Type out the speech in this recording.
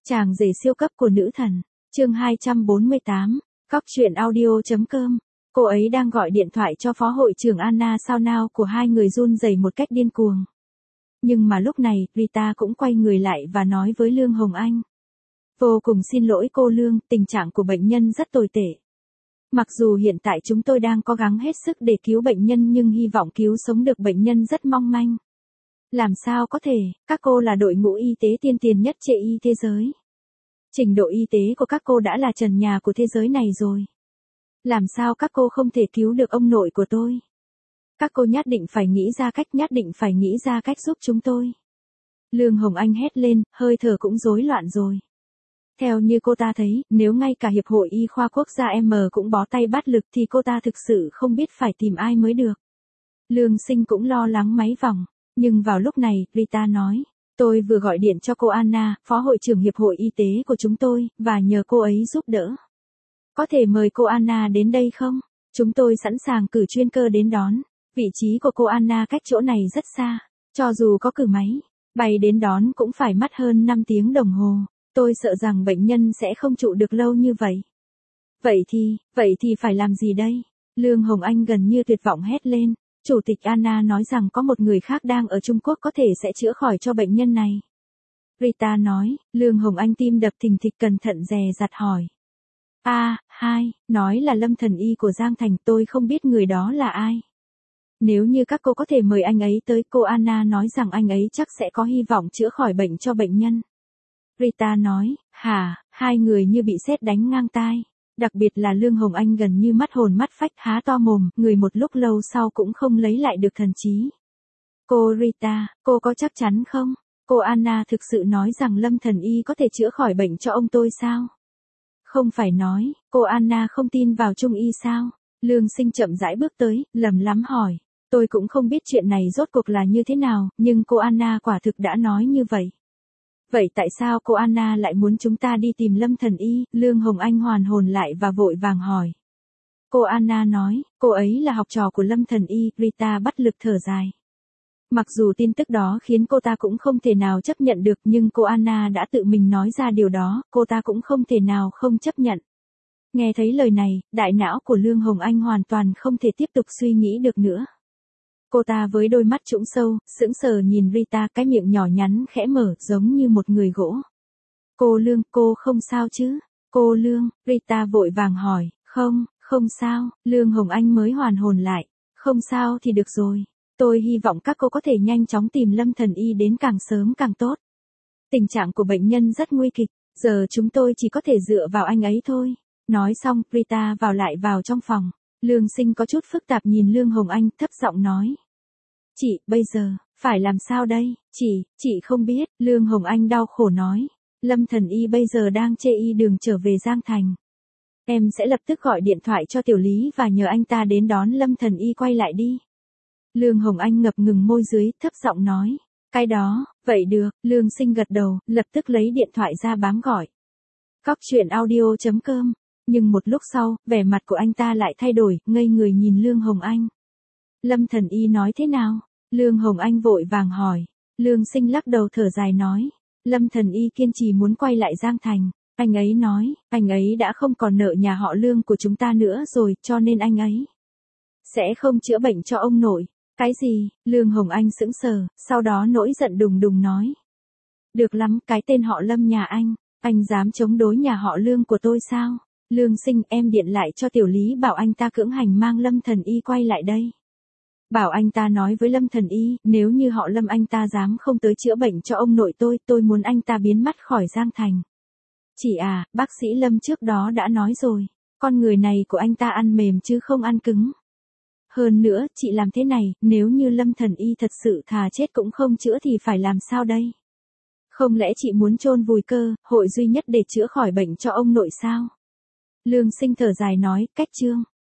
Chàng rể siêu cấp của nữ thần, chương 248, cóc.audio.com. Cô ấy đang gọi điện thoại cho phó hội trưởng Anna sao nào của hai người run rẩy một cách điên cuồng. Nhưng mà lúc này, Rita cũng quay người lại và nói với Lương Hồng Anh. Vô cùng xin lỗi cô Lương, tình trạng của bệnh nhân rất tồi tệ. Mặc dù hiện tại chúng tôi đang cố gắng hết sức để cứu bệnh nhân nhưng hy vọng cứu sống được bệnh nhân rất mong manh. Làm sao có thể, các cô là đội ngũ y tế tiên tiến nhất trên thế giới. Trình độ y tế của các cô đã là trần nhà của thế giới này rồi. Làm sao các cô không thể cứu được ông nội của tôi? Các cô nhất định phải nghĩ ra cách giúp chúng tôi. Lương Hồng Anh hét lên, hơi thở cũng rối loạn rồi. Theo như cô ta thấy, nếu ngay cả Hiệp hội Y khoa Quốc gia M cũng bó tay bắt lực thì cô ta thực sự không biết phải tìm ai mới được. Lương Sinh cũng lo lắng máy vòng. Nhưng vào lúc này, Rita nói, tôi vừa gọi điện cho cô Anna, phó hội trưởng Hiệp hội Y tế của chúng tôi, và nhờ cô ấy giúp đỡ. Có thể mời cô Anna đến đây không? Chúng tôi sẵn sàng cử chuyên cơ đến đón. Vị trí của cô Anna cách chỗ này rất xa. Cho dù có cử máy, bay đến đón cũng phải mất hơn 5 tiếng đồng hồ. Tôi sợ rằng bệnh nhân sẽ không trụ được lâu như vậy. Vậy thì phải làm gì đây? Lương Hồng Anh gần như tuyệt vọng hét lên. Chủ tịch Anna nói rằng có một người khác đang ở Trung Quốc có thể sẽ chữa khỏi cho bệnh nhân này. Rita nói, Lương Hồng Anh tim đập thình thịch cẩn thận dè dặt hỏi. Nói là Lâm Thần Y của Giang Thành, tôi không biết người đó là ai. Nếu như các cô có thể mời anh ấy tới, cô Anna nói rằng anh ấy chắc sẽ có hy vọng chữa khỏi bệnh cho bệnh nhân. Rita nói, hai người như bị sét đánh ngang tai. Đặc biệt là Lương Hồng Anh gần như mất hồn mất phách há to mồm, người một lúc lâu sau cũng không lấy lại được thần trí. Cô Rita, cô có chắc chắn không? Cô Anna thực sự nói rằng Lâm Thần Y có thể chữa khỏi bệnh cho ông tôi sao? Không phải nói, cô Anna không tin vào Trung Y sao? Lương Sinh chậm rãi bước tới, lẩm lắm hỏi. Tôi cũng không biết chuyện này rốt cuộc là như thế nào, nhưng cô Anna quả thực đã nói như vậy. Vậy tại sao cô Anna lại muốn chúng ta đi tìm Lâm Thần Y? Lương Hồng Anh hoàn hồn lại và vội vàng hỏi. Cô Anna nói, cô ấy là học trò của Lâm Thần Y, Rita bất lực thở dài. Mặc dù tin tức đó khiến cô ta cũng không thể nào chấp nhận được nhưng cô Anna đã tự mình nói ra điều đó, cô ta cũng không thể nào không chấp nhận. Nghe thấy lời này, đại não của Lương Hồng Anh hoàn toàn không thể tiếp tục suy nghĩ được nữa. Cô ta với đôi mắt trũng sâu, sững sờ nhìn Rita, cái miệng nhỏ nhắn khẽ mở giống như một người gỗ. Cô Lương, cô không sao chứ? Cô Lương, Rita vội vàng hỏi, không sao, Lương Hồng Anh mới hoàn hồn lại. Không sao thì được rồi. Tôi hy vọng các cô có thể nhanh chóng tìm Lâm Thần Y đến càng sớm càng tốt. Tình trạng của bệnh nhân rất nguy kịch, giờ chúng tôi chỉ có thể dựa vào anh ấy thôi. Nói xong, Rita vào trong phòng. Lương Sinh có chút phức tạp nhìn Lương Hồng Anh, thấp giọng nói. Chị, bây giờ, phải làm sao đây? Chị không biết, Lương Hồng Anh đau khổ nói. Lâm Thần Y bây giờ đang trên đường trở về Giang Thành. Em sẽ lập tức gọi điện thoại cho Tiểu Lý và nhờ anh ta đến đón Lâm Thần Y quay lại đi. Lương Hồng Anh ngập ngừng môi dưới, thấp giọng nói. Cái đó, vậy được, Lương Sinh gật đầu, lập tức lấy điện thoại ra bám gọi. cóc.audio.com. Nhưng một lúc sau, vẻ mặt của anh ta lại thay đổi, ngây người nhìn Lương Hồng Anh. Lâm Thần Y nói thế nào? Lương Hồng Anh vội vàng hỏi. Lương Sinh lắc đầu thở dài nói. Lâm Thần Y kiên trì muốn quay lại Giang Thành. Anh ấy nói, anh ấy đã không còn nợ nhà họ Lương của chúng ta nữa rồi, cho nên anh ấy sẽ không chữa bệnh cho ông nội. Cái gì? Lương Hồng Anh sững sờ, sau đó nổi giận đùng đùng nói. Được lắm, cái tên họ Lâm nhà anh dám chống đối nhà họ Lương của tôi sao? Lương Sinh, em điện lại cho Tiểu Lý bảo anh ta cưỡng hành mang Lâm Thần Y quay lại đây. Bảo anh ta nói với Lâm Thần Y, nếu như họ Lâm anh ta dám không tới chữa bệnh cho ông nội tôi muốn anh ta biến mất khỏi Giang Thành. Chị bác sĩ Lâm trước đó đã nói rồi, con người này của anh ta ăn mềm chứ không ăn cứng. Hơn nữa, chị làm thế này, nếu như Lâm Thần Y thật sự thà chết cũng không chữa thì phải làm sao đây? Không lẽ chị muốn chôn vùi cơ hội duy nhất để chữa khỏi bệnh cho ông nội sao? Lương Sinh thở dài nói, cách chương.